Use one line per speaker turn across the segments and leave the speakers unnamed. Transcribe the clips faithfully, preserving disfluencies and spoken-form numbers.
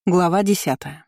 Глава десятая.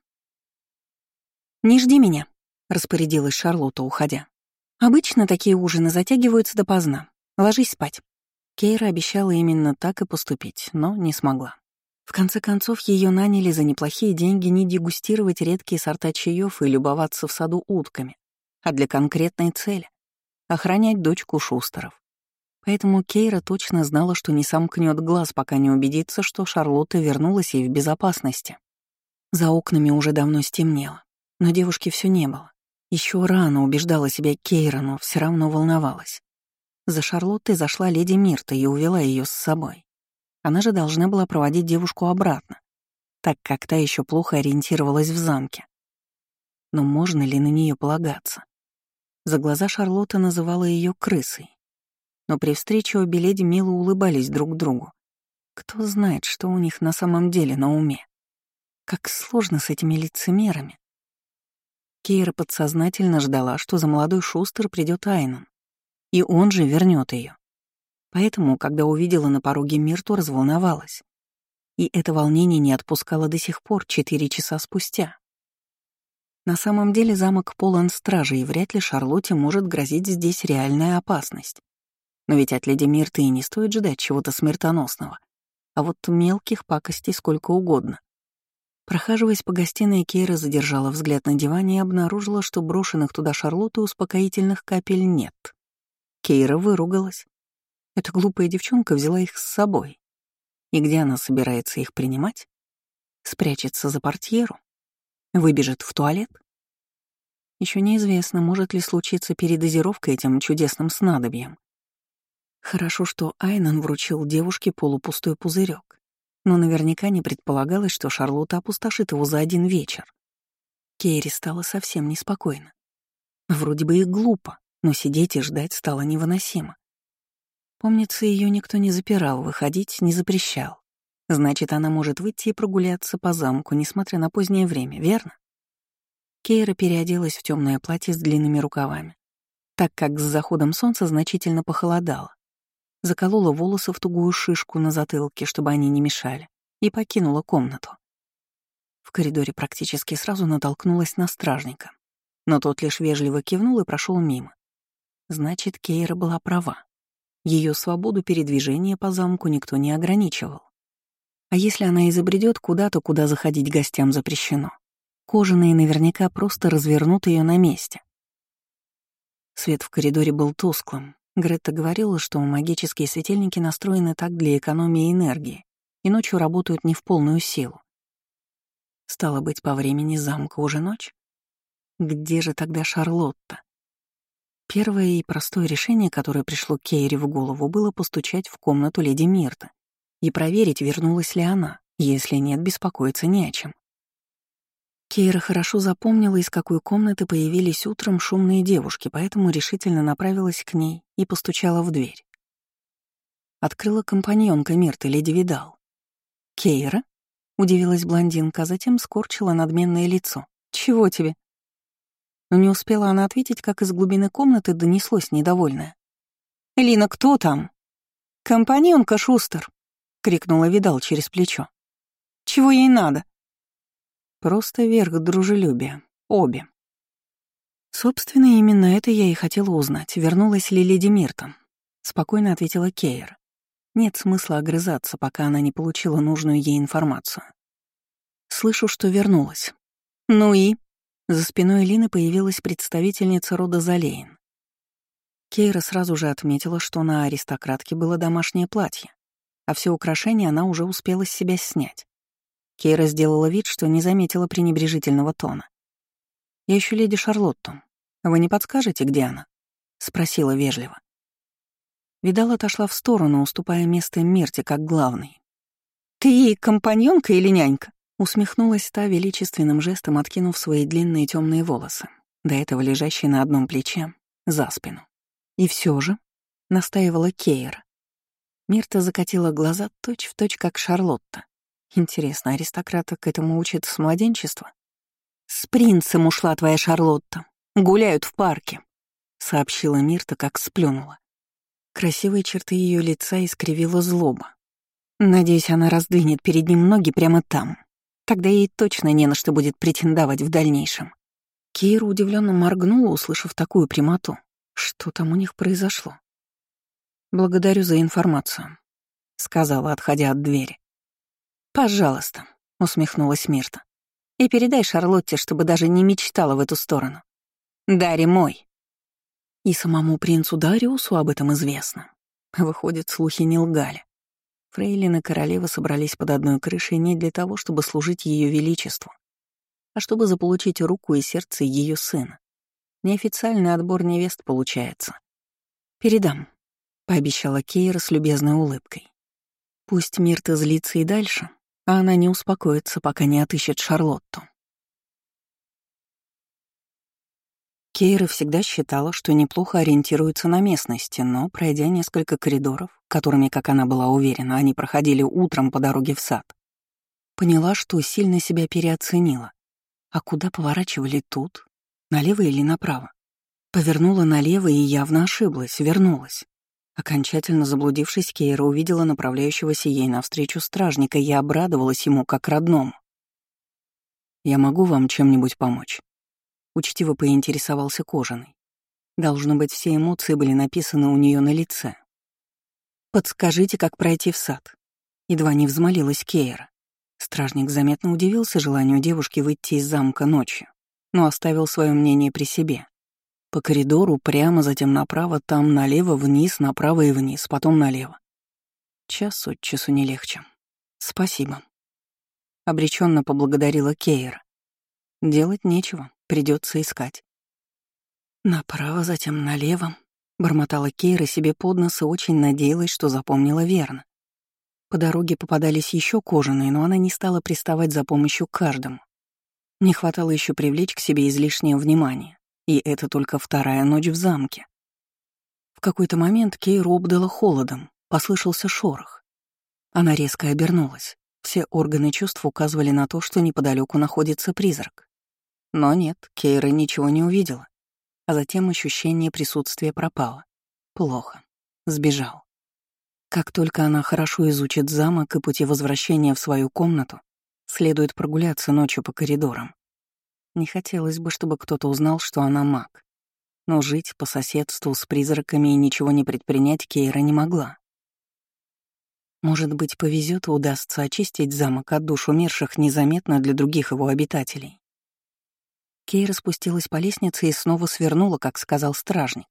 «Не жди меня», — распорядилась Шарлотта, уходя. «Обычно такие ужины затягиваются допоздна. Ложись спать». Кейра обещала именно так и поступить, но не смогла. В конце концов, ее наняли за неплохие деньги не дегустировать редкие сорта чаев и любоваться в саду утками, а для конкретной цели — охранять дочку Шустеров. Поэтому Кейра точно знала, что не сомкнет глаз, пока не убедится, что Шарлотта вернулась и в безопасности. За окнами уже давно стемнело, но девушки все не было. Еще рано убеждала себя Кейра, но все равно волновалась. За Шарлоттой зашла леди Мирта и увела ее с собой. Она же должна была проводить девушку обратно, так как та еще плохо ориентировалась в замке. Но можно ли на нее полагаться? За глаза Шарлотта называла ее крысой. Но при встрече обе леди мило улыбались друг другу. Кто знает, что у них на самом деле на уме. Как сложно с этими лицемерами. Кейра подсознательно ждала, что за молодой Шустер придет Айнон, и он же вернет ее. Поэтому, когда увидела на пороге Мирту, разволновалась. И это волнение не отпускало до сих пор, четыре часа спустя. На самом деле замок полон стражи, и вряд ли Шарлотте может грозить здесь реальная опасность. Но ведь от леди Мирты и не стоит ждать чего-то смертоносного, а вот мелких пакостей сколько угодно. Прохаживаясь по гостиной, Кейра задержала взгляд на диване и обнаружила, что брошенных туда Шарлотты успокоительных капель нет. Кейра выругалась. Эта глупая девчонка взяла их с собой. И где она собирается их принимать? Спрячется за портьеру? Выбежит в туалет? Еще неизвестно, может ли случиться передозировка этим чудесным снадобьем. Хорошо, что Айнон вручил девушке полупустой пузырек. Но наверняка не предполагалось, что Шарлотта опустошит его за один вечер. Кейре стало совсем неспокойно. Вроде бы и глупо, но сидеть и ждать стало невыносимо. Помнится, ее никто не запирал, выходить не запрещал. Значит, она может выйти и прогуляться по замку, несмотря на позднее время, верно? Кейра переоделась в темное платье с длинными рукавами, так как с заходом солнца значительно похолодало. Заколола волосы в тугую шишку на затылке, чтобы они не мешали, и покинула комнату. В коридоре практически сразу натолкнулась на стражника, но тот лишь вежливо кивнул и прошел мимо. Значит, Кейра была права. Ее свободу передвижения по замку никто не ограничивал. А если она изобретет куда-то, куда заходить гостям запрещено, кожаные наверняка просто развернут ее на месте. Свет в коридоре был тусклым. Гретта говорила, что магические светильники настроены так для экономии энергии и ночью работают не в полную силу. Стало быть, по времени замка уже ночь? Где же тогда Шарлотта? Первое и простое решение, которое пришло Кейре в голову, было постучать в комнату леди Мирты и проверить, вернулась ли она. Если нет, беспокоиться не о чем. Кейра хорошо запомнила, из какой комнаты появились утром шумные девушки, поэтому решительно направилась к ней и постучала в дверь. Открыла компаньонка Мирты, леди Видал. «Кейра?» — удивилась блондинка, а затем скорчила надменное лицо. «Чего тебе?» Но не успела она ответить, как из глубины комнаты донеслось недовольное. «Лина, кто там?» «Компаньонка Шустер!» — крикнула Видал через плечо. «Чего ей надо?» Просто верх дружелюбия. Обе. Собственно, именно это я и хотела узнать, вернулась ли леди Мирта. Спокойно ответила Кейра. Нет смысла огрызаться, пока она не получила нужную ей информацию. Слышу, что вернулась. Ну и? За спиной Лины появилась представительница рода Залейн. Кейра сразу же отметила, что на аристократке было домашнее платье, а все украшения она уже успела с себя снять. Кейра сделала вид, что не заметила пренебрежительного тона. «Я ищу леди Шарлотту. Вы не подскажете, где она?» — спросила вежливо. Видал отошла в сторону, уступая место Мирте как главной. «Ты ей компаньонка или нянька?» — усмехнулась та величественным жестом, откинув свои длинные темные волосы, до этого лежащие на одном плече, за спину. «И все же», — настаивала Кейра. Мирта закатила глаза точь-в-точь, как Шарлотта. Интересно, аристократа к этому учат с младенчества? «С принцем ушла твоя Шарлотта. Гуляют в парке», — сообщила Мирта, как сплюнула. Красивые черты ее лица искривила злоба. «Надеюсь, она раздвинет перед ним ноги прямо там». Тогда ей точно не на что будет претендовать в дальнейшем. Кейра удивленно моргнула, услышав такую прямоту. Что там у них произошло? «Благодарю за информацию», — сказала, отходя от двери. «Пожалуйста», — усмехнулась Мирта. «И передай Шарлотте, чтобы даже не мечтала в эту сторону. Дарри мой». И самому принцу Дариусу об этом известно. Выходит, слухи не лгали. Фрейлины королевы собрались под одной крышей не для того, чтобы служить ее величеству, а чтобы заполучить руку и сердце ее сына. Неофициальный отбор невест получается. «Передам», — пообещала Кейра с любезной улыбкой. «Пусть Мирта злится и дальше, а она не успокоится, пока не отыщет Шарлотту». Кейра всегда считала, что неплохо ориентируется на местности, но, пройдя несколько коридоров, которыми, как она была уверена, они проходили утром по дороге в сад, поняла, что сильно себя переоценила. А куда поворачивали тут? Налево или направо? Повернула налево и явно ошиблась, вернулась. Окончательно заблудившись, Кейра увидела направляющегося ей навстречу стражника и обрадовалась ему как родному. «Я могу вам чем-нибудь помочь?» Учтиво поинтересовался Кожаный. Должно быть, все эмоции были написаны у нее на лице. «Подскажите, как пройти в сад?» Едва не взмолилась Кейра. Стражник заметно удивился желанию девушки выйти из замка ночью, но оставил свое мнение при себе. По коридору прямо, затем направо, там налево, вниз, направо и вниз, потом налево. Час от часу не легче. Спасибо. Обреченно поблагодарила Кейра. Делать нечего, придется искать. Направо, затем налево. Бормотала Кейра себе под нос и очень надеялась, что запомнила верно. По дороге попадались еще Кожаные, но она не стала приставать за помощью к каждому. Не хватало еще привлечь к себе излишнее внимание. И это только вторая ночь в замке. В какой-то момент Кейру обдало холодом, послышался шорох. Она резко обернулась. Все органы чувств указывали на то, что неподалеку находится призрак. Но нет, Кейра ничего не увидела. А затем ощущение присутствия пропало. Плохо. Сбежал. Как только она хорошо изучит замок и пути возвращения в свою комнату, следует прогуляться ночью по коридорам. Не хотелось бы, чтобы кто-то узнал, что она маг. Но жить по соседству с призраками и ничего не предпринять Кейра не могла. Может быть, повезет и удастся очистить замок от душ умерших незаметно для других его обитателей. Кейра спустилась по лестнице и снова свернула, как сказал стражник.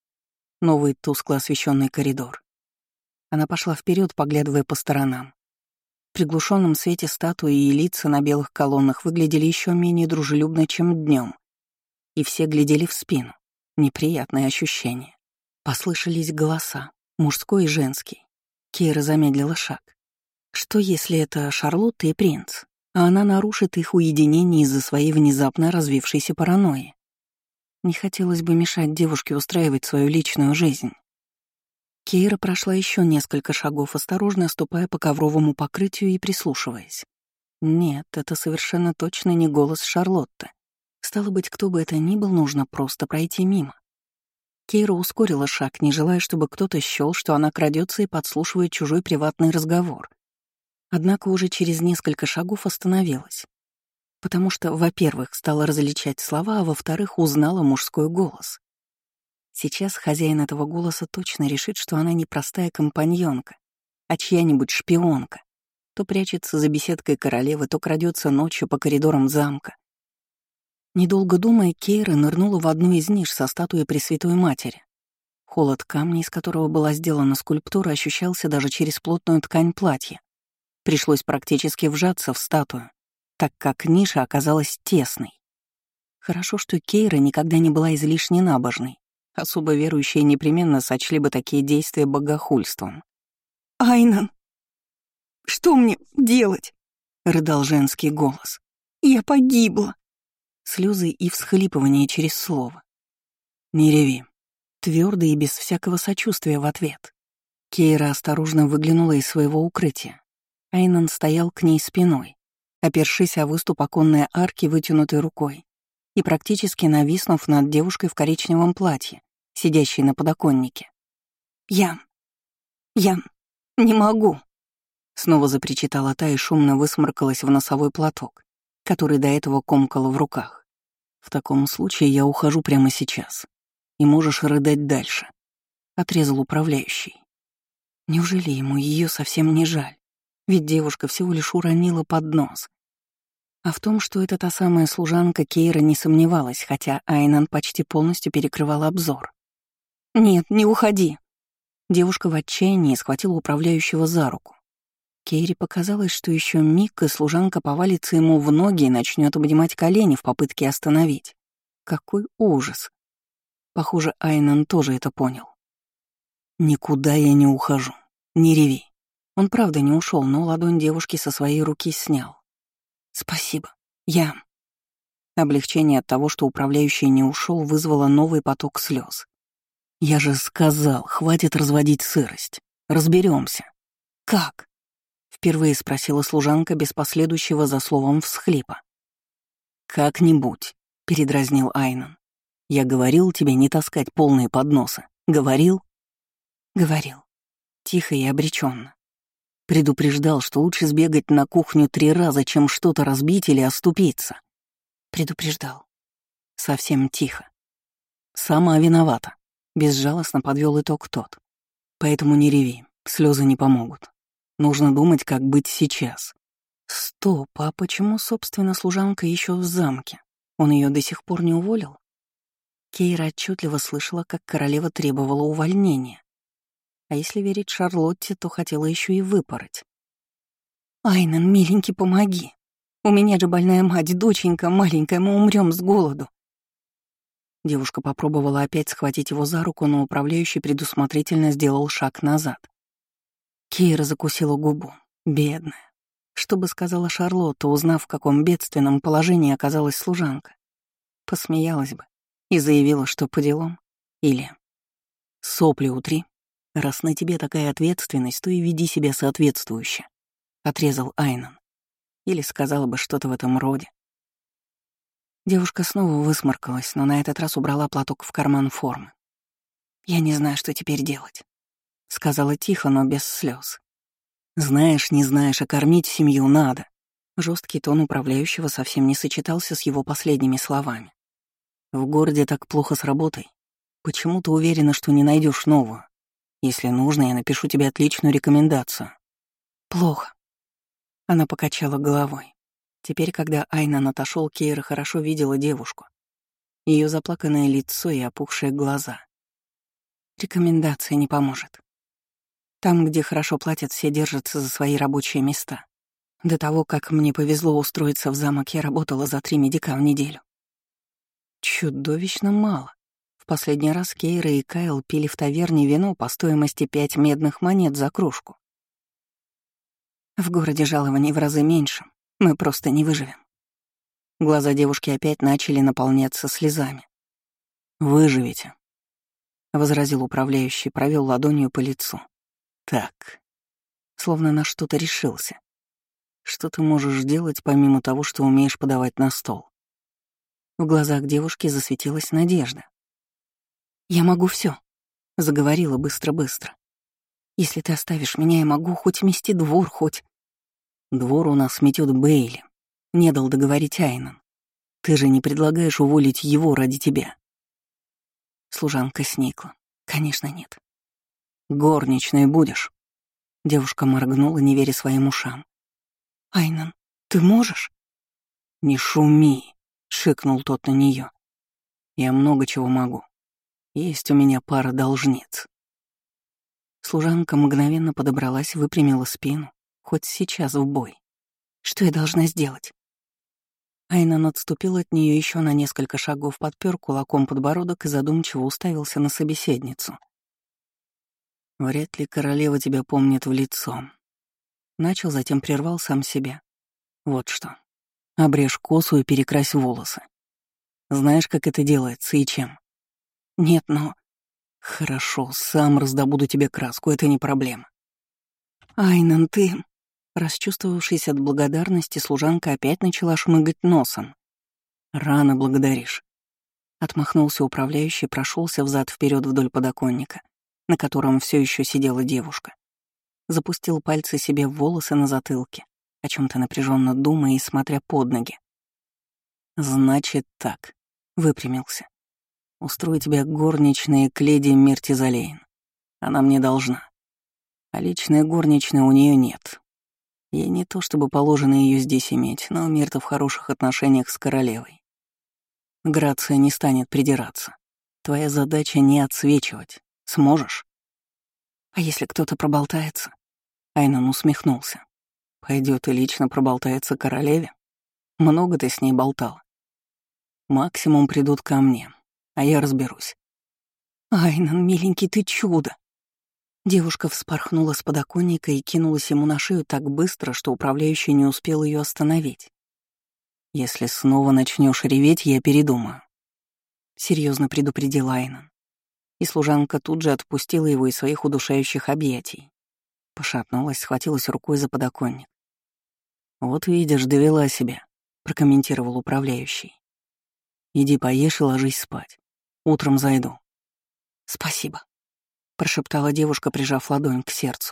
Новый тускло освещенный коридор. Она пошла вперед, поглядывая по сторонам. В приглушенном свете статуи и лица на белых колоннах выглядели еще менее дружелюбно, чем днем. И все глядели в спину. Неприятное ощущение. Послышались голоса, мужской и женский. Кейра замедлила шаг. Что если это Шарлотта и принц, а она нарушит их уединение из-за своей внезапно развившейся паранойи? Не хотелось бы мешать девушке устраивать свою личную жизнь. Кейра прошла еще несколько шагов, осторожно ступая по ковровому покрытию и прислушиваясь. Нет, это совершенно точно не голос Шарлотты. Стало быть, кто бы это ни был, нужно просто пройти мимо. Кейра ускорила шаг, не желая, чтобы кто-то счёл, что она крадется и подслушивает чужой приватный разговор. Однако уже через несколько шагов остановилась. Потому что, во-первых, стала различать слова, а во-вторых, узнала мужской голос. Сейчас хозяин этого голоса точно решит, что она не простая компаньонка, а чья-нибудь шпионка. То прячется за беседкой королевы, то крадется ночью по коридорам замка. Недолго думая, Кейра нырнула в одну из ниш со статуей Пресвятой Матери. Холод камня, из которого была сделана скульптура, ощущался даже через плотную ткань платья. Пришлось практически вжаться в статую, так как ниша оказалась тесной. Хорошо, что Кейра никогда не была излишне набожной. Особо верующие непременно сочли бы такие действия богохульством.
«Айнан, что мне делать?»
— рыдал женский голос.
«Я погибла».
Слезы и всхлипывания через слово. «Не реви», твердо и без всякого сочувствия в ответ. Кейра осторожно выглянула из своего укрытия. Айнан стоял к ней спиной, опершись о выступ оконной арки вытянутой рукой и практически нависнув над девушкой в коричневом платье, сидящей на подоконнике.
«Я... я не могу»,
Снова запричитала та и шумно высморкалась в носовой платок, который до этого комкала в руках. «В таком случае я ухожу прямо сейчас, и можешь рыдать дальше», — отрезал управляющий. Неужели ему ее совсем не жаль? Ведь девушка всего лишь уронила поднос. А в том, что это та самая служанка, Кейра не сомневалась, хотя Айнан почти полностью перекрывал обзор. «Нет, не уходи!» Девушка в отчаянии схватила управляющего за руку. Кейре показалось, что еще миг, и служанка повалится ему в ноги и начнет обнимать колени в попытке остановить. Какой ужас! Похоже, Айнан тоже это понял. «Никуда я не ухожу. Не реви». Он правда не ушел, но ладонь девушки со своей руки снял. «Спасибо. Я...» Облегчение от того, что управляющий не ушел, вызвало новый поток слез. «Я же сказал, хватит разводить сырость. Разберемся. «Как?» — впервые спросила служанка без последующего за словом всхлипа. «Как-нибудь», — передразнил Айнан. «Я говорил тебе не таскать полные подносы. Говорил?» «Говорил. Тихо и обреченно. Предупреждал, что лучше сбегать на кухню три раза, чем что-то разбить или оступиться. Предупреждал. Совсем тихо. Сама виновата. Безжалостно подвел итог тот. Поэтому не реви, слезы не помогут. Нужно думать, как быть сейчас. Стоп, а почему, собственно, служанка еще в замке? Он ее до сих пор не уволил? Кейра отчетливо слышала, как королева требовала увольнения. А если верить Шарлотте, то хотела еще и выпороть. «Айнан, миленький, помоги. У меня же больная мать, доченька маленькая, мы умрем с голоду». Девушка попробовала опять схватить его за руку, но управляющий предусмотрительно сделал шаг назад. Кейра закусила губу. Бедная. Что бы сказала Шарлотта, узнав, в каком бедственном положении оказалась служанка? Посмеялась бы и заявила, что по делам. Или «Сопли утри. Раз на тебе такая ответственность, то и веди себя соответствующе», — отрезал Айнан. Или сказала бы что-то в этом роде. Девушка снова высморкалась, но на этот раз убрала платок в карман формы. «Я не знаю, что теперь делать», — сказала тихо, но без слез. «Знаешь, не знаешь, а кормить семью надо». Жесткий тон управляющего совсем не сочетался с его последними словами. «В городе так плохо с работой. Почему ты уверена, что не найдешь новую? Если нужно, я напишу тебе отличную рекомендацию». «Плохо». Она покачала головой. Теперь, когда Айнан отошел, Кейра хорошо видела девушку. Ее заплаканное лицо и опухшие глаза. Рекомендация не поможет. Там, где хорошо платят, все держатся за свои рабочие места. До того, как мне повезло устроиться в замок, я работала за три медика в неделю. Чудовищно мало. В последний раз Кейра и Кайл пили в таверне вино по стоимости пять медных монет за кружку. В городе жалований в разы меньше, мы просто не выживем. Глаза девушки опять начали наполняться слезами. «Выживете», — возразил управляющий, провел ладонью по лицу. «Так», словно на что-то решился. «Что ты можешь делать, помимо того, что умеешь подавать на стол?» В глазах девушки засветилась надежда. «Я могу все, заговорила быстро-быстро. «Если ты оставишь меня, я могу хоть мести двор, хоть...» «Двор у нас метет Бейли», — не дал договорить Айнан. «Ты же не предлагаешь уволить его ради тебя?» Служанка сникла. «Конечно, нет». «Горничной будешь?» Девушка моргнула, не веря своим ушам. «Айнан, ты можешь?» «Не шуми», — шикнул тот на нее. «Я много чего могу. Есть у меня пара должниц». Служанка мгновенно подобралась, выпрямила спину. Хоть сейчас в бой. Что я должна сделать? Айнан отступил от нее еще на несколько шагов, подпер кулаком подбородок и задумчиво уставился на собеседницу. «Вряд ли королева тебя помнит в лицо». Начал, затем прервал сам себя. «Вот что. Обрежь косу и перекрась волосы. Знаешь, как это делается и чем?» «Нет, но...» «Хорошо, сам раздобуду тебе краску, это не проблема». «Айнан, ты...» Расчувствовавшись от благодарности, служанка опять начала шмыгать носом. «Рано благодаришь». Отмахнулся управляющий, прошелся взад-вперед вдоль подоконника, на котором все еще сидела девушка. запустил пальцы себе в волосы на затылке, о чем то напряженно думая и смотря под ноги. «Значит так», — выпрямился. «Устрою тебя горничной к леди Мертизалейн. Она мне должна. А личной горничной у нее нет. Ей не то чтобы положено ее здесь иметь, но Мирта в хороших отношениях с королевой. Грация не станет придираться. Твоя задача не отсвечивать. Сможешь?»
«А если кто-то проболтается?»
Айнан усмехнулся. «Пойдет и лично проболтается королеве? Много ты с ней болтала. Максимум придут ко мне, а я разберусь».
«Айнан, миленький, ты чудо!» Девушка вспорхнула с подоконника и кинулась ему на шею так быстро, что управляющий не успел ее остановить.
«Если снова начнешь реветь, я передумаю»,
— серьезно предупредил Айнан. И служанка тут же отпустила его из своих удушающих объятий. Пошатнулась, схватилась рукой за подоконник.
«Вот видишь, довела себя», — прокомментировал управляющий. «Иди поешь и ложись спать. Утром зайду».
«Спасибо», — прошептала девушка, прижав ладонь к сердцу.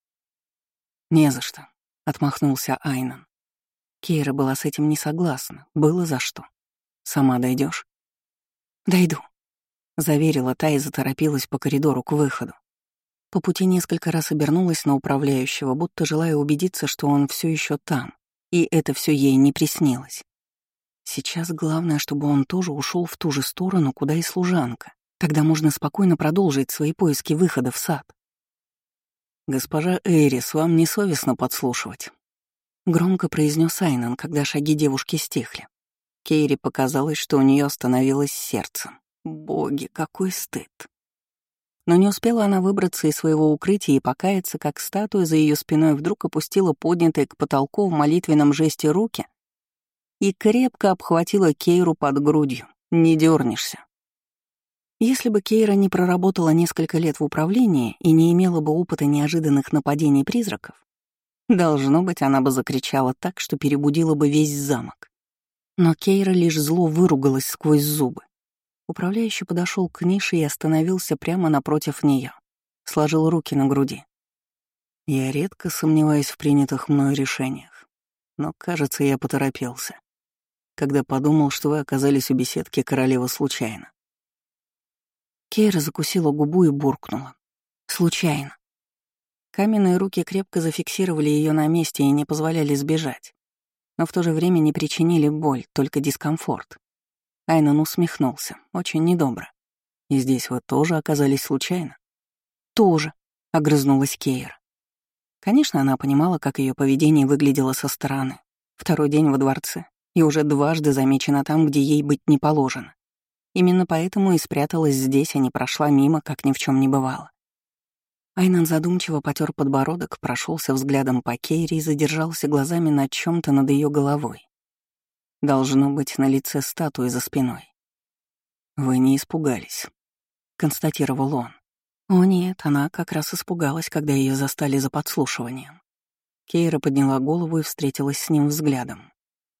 «Не за что», — отмахнулся Айнан.
Кейра была с этим не согласна, было за что.
«Сама дойдешь?
«Дойду»,
— заверила та и заторопилась по коридору к выходу. По пути несколько раз обернулась на управляющего, будто желая убедиться, что он все еще там, и это все ей не приснилось. Сейчас главное, чтобы он тоже ушел в ту же сторону, куда и служанка. Тогда можно спокойно продолжить свои поиски выхода в сад.
«Госпожа Эйрис, вам не совестно подслушивать», — громко произнес Айнан, когда шаги девушки стихли. Кейре показалось, что у нее остановилось сердце. Боги, какой стыд. Но не успела она выбраться из своего укрытия и покаяться, как статуя за ее спиной вдруг опустила поднятые к потолку в молитвенном жесте руки и крепко обхватила Кейру под грудью. Не дернешься. Если бы Кейра не проработала несколько лет в управлении и не имела бы опыта неожиданных нападений призраков, должно быть, она бы закричала так, что перебудила бы весь замок. Но Кейра лишь зло выругалась сквозь зубы. Управляющий подошел к нише и остановился прямо напротив нее, сложил руки на груди.
«Я редко сомневаюсь в принятых мною решениях, но, кажется, я поторопился, когда подумал, что вы оказались у беседки королевы случайно».
Кейра закусила губу и буркнула. «Случайно». Каменные руки крепко зафиксировали ее на месте и не позволяли сбежать, но в то же время не причинили боль, только дискомфорт. Айнан усмехнулся, очень недобро.
«И здесь вы тоже оказались случайно?»
«Тоже», — огрызнулась Кейра. Конечно, она понимала, как ее поведение выглядело со стороны. Второй день во дворце, и уже дважды замечена там, где ей быть не положено. Именно поэтому и спряталась здесь, а не прошла мимо, как ни в чем не бывало. Айнан задумчиво потер подбородок, прошелся взглядом по Кейре и задержался глазами над чем-то над ее головой. Должно быть, на лице статуи за спиной.
«Вы не испугались», — констатировал он.
О нет, она как раз испугалась, когда ее застали за подслушиванием.
Кейра подняла голову и встретилась с ним взглядом.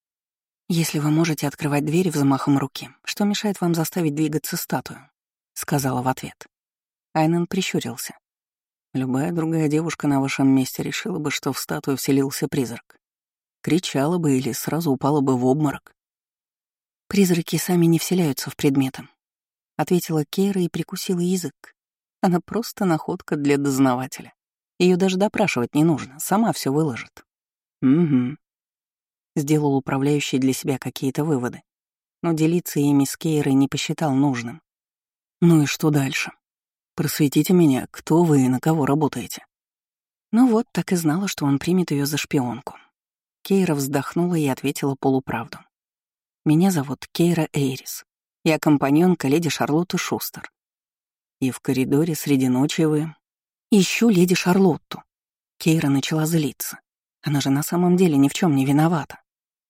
«Если вы можете открывать двери взмахом руки, что мешает вам заставить двигаться статую?» — сказала в ответ.
Айнан прищурился. «Любая другая девушка на вашем месте решила бы, что в статую вселился призрак. Кричала бы или сразу упала бы в обморок».
«Призраки сами не вселяются в предметы», — ответила Кейра и прикусила язык. Она просто находка для дознавателя. Ее даже допрашивать не нужно, сама все выложит.
«Угу»,
— сделал управляющий для себя какие-то выводы, но делиться ими с Кейрой не посчитал нужным.
«Ну и что дальше? Просветите меня, кто вы и на кого работаете?»
Ну вот, так и знала, что он примет ее за шпионку. Кейра вздохнула и ответила полуправду. «Меня зовут Кейра Эйрис. Я компаньонка леди Шарлотты Шустер.
И в коридоре среди ночи вы...»
«Ищу леди Шарлотту». Кейра начала злиться. Она же на самом деле ни в чем не виновата.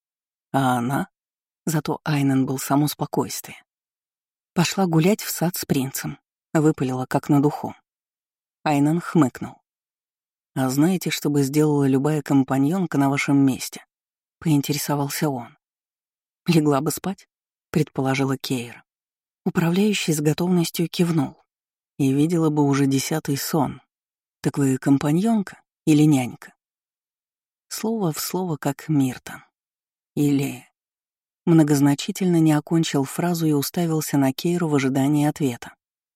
А она?
Зато Айнан был само спокойствие. Пошла гулять в сад с принцем. Выпалила как на духу. Айнан хмыкнул.
«А знаете, что бы сделала любая компаньонка на вашем месте?» — поинтересовался он.
«Легла бы спать?» — предположила Кейра. Управляющий с готовностью кивнул.
«И видела бы уже десятый сон. Так вы компаньонка
или нянька? Слово в слово, как Мирта. Или... Многозначительно не окончил фразу и уставился на Кейру в ожидании ответа.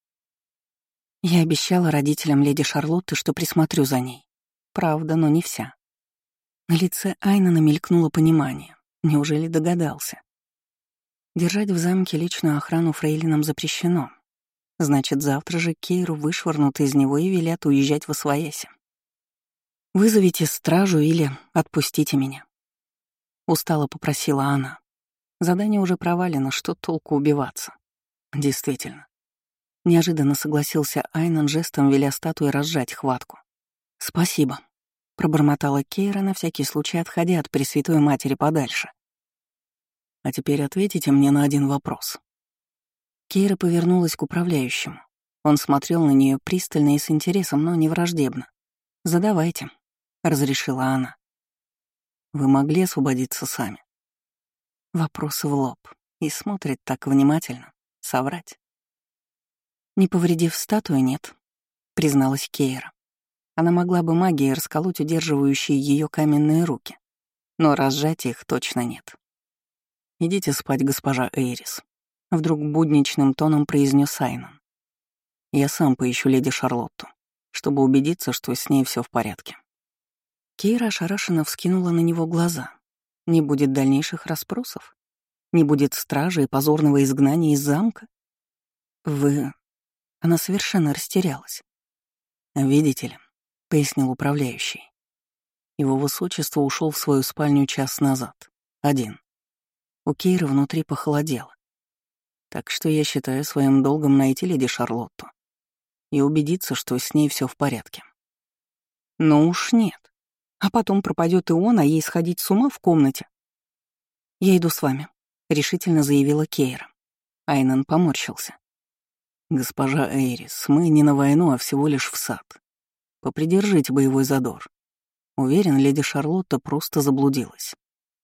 Я обещала родителям леди Шарлотты, что присмотрю за ней. Правда, но не вся. На лице Айнана мелькнуло понимание. Неужели догадался? Держать в замке личную охрану фрейлинам запрещено. Значит, завтра же Кейру вышвырнут из него и велят уезжать восвояси. «Вызовите стражу или отпустите меня», — устало попросила она. Задание уже провалено, что толку убиваться? Действительно. Неожиданно согласился Айнан, жестом веля статуе разжать хватку. «Спасибо», — пробормотала Кейра, на всякий случай отходя от Пресвятой Матери подальше. «А теперь ответите мне на один вопрос». Кейра повернулась к управляющему. Он смотрел на нее пристально и с интересом, но не враждебно. «Задавайте», — разрешила она. «Вы могли освободиться сами?» Вопросы в лоб. И смотрит так внимательно. Соврать. «Не повредив статую, нет», — призналась Кейра. Она могла бы магией расколоть удерживающие ее каменные руки, но разжать их точно нет. «Идите спать, госпожа Эйрис», — вдруг будничным тоном произнес Айнан. «Я сам поищу леди Шарлотту, чтобы убедиться, что с ней все в порядке». Кейра ошарашенно вскинула на него глаза. Не будет дальнейших расспросов? Не будет стражи и позорного изгнания из замка? Вы... Она совершенно растерялась. «Видите ли», — пояснил управляющий. Его высочество ушел в свою спальню час назад. Один. У Кейры внутри похолодело. Так что я считаю своим долгом найти леди Шарлотту и убедиться, что с ней все в порядке. Ну уж нет. А потом пропадет и он, а ей сходить с ума в комнате. «Я иду с вами», — решительно заявила Кейра. Айнан поморщился. «Госпожа Эйрис, мы не на войну, а всего лишь в сад. Попридержите боевой задор. Уверен, леди Шарлотта просто заблудилась».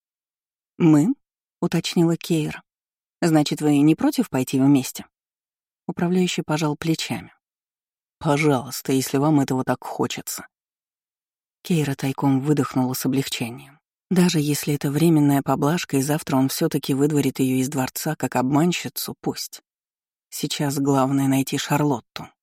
«Мы?» — уточнила Кейра. «Значит, вы не против пойти вместе?» Управляющий пожал плечами. «Пожалуйста, если вам этого так хочется». Кейра тайком выдохнула с облегчением. Даже если это временная поблажка, и завтра он все таки выдворит ее из дворца как обманщицу, пусть. Сейчас главное — найти Шарлотту.